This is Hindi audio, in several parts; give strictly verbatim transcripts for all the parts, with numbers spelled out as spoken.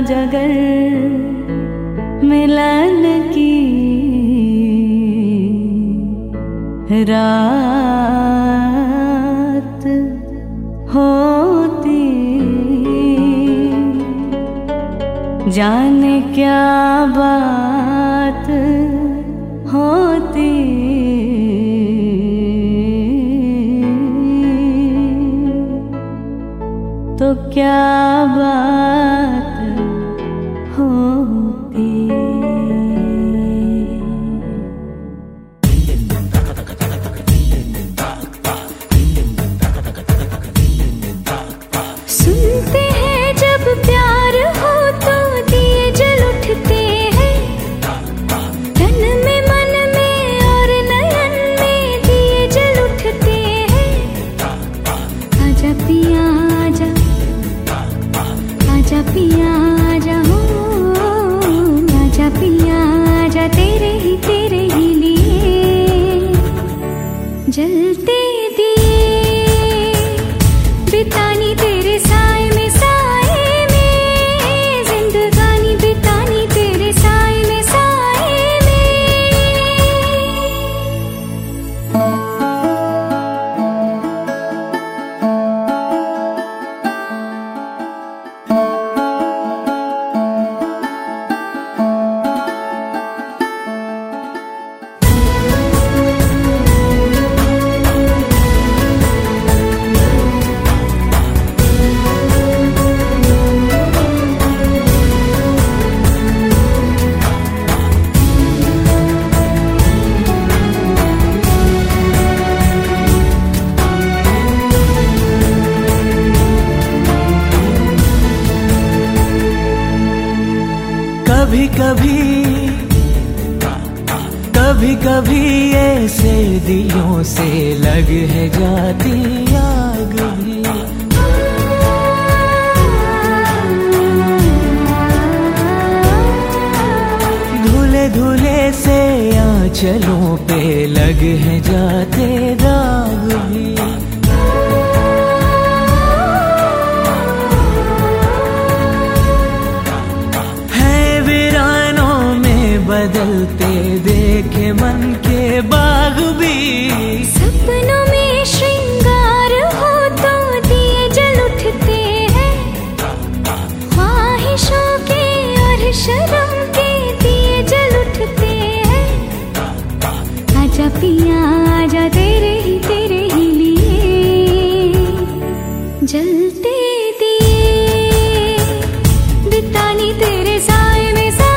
जगर मिलन की रात होती, जाने क्या बात होती, तो क्या बात होती। सुनते हैं जब प्यार हो तो दिए जल उठते हैं, तन में मन में और नयन में दिए जल उठते हैं। आजा पिया आजा, आजा पिया आजा हो, आजा पिया आजा, तेरे ही तेरे ही लिए जलते दिए, बितानी तेरे साए में साए में, जिंदगानी बितानी तेरे साए में साए में। कभी कभी कभी कभी ऐसे दिलों से लग है जाती आग भी, धुले धुले से आंचलों पे लग है जाते दाग भी। बदलते देखे मन के बाग भी, सपनों में श्रृंगार हो तो दिए जल उठते हैं, ख्वाहिशों के और शर्म के दिए जल उठते हैं। आजा पिया आजा, तेरे ही तेरे ही लिए जलते दिए, बितानी तेरे साए में साए,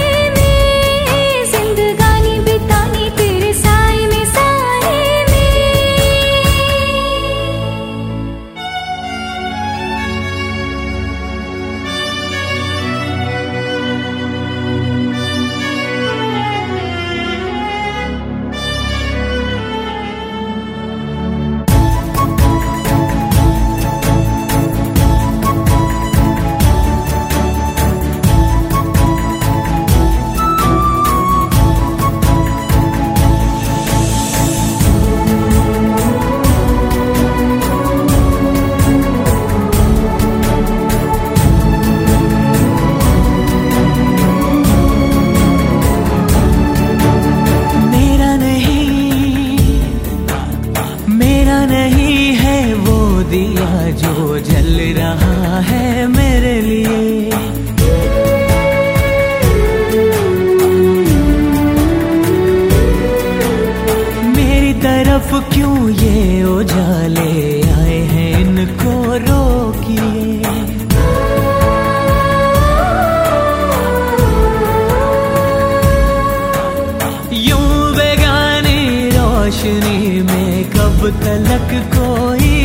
दिया जो जल रहा है मेरे लिए, मेरी तरफ क्यों ये उजाले आए हैं, इनको रोकिए। यूं बेगानी रोशनी में कब तलक कोई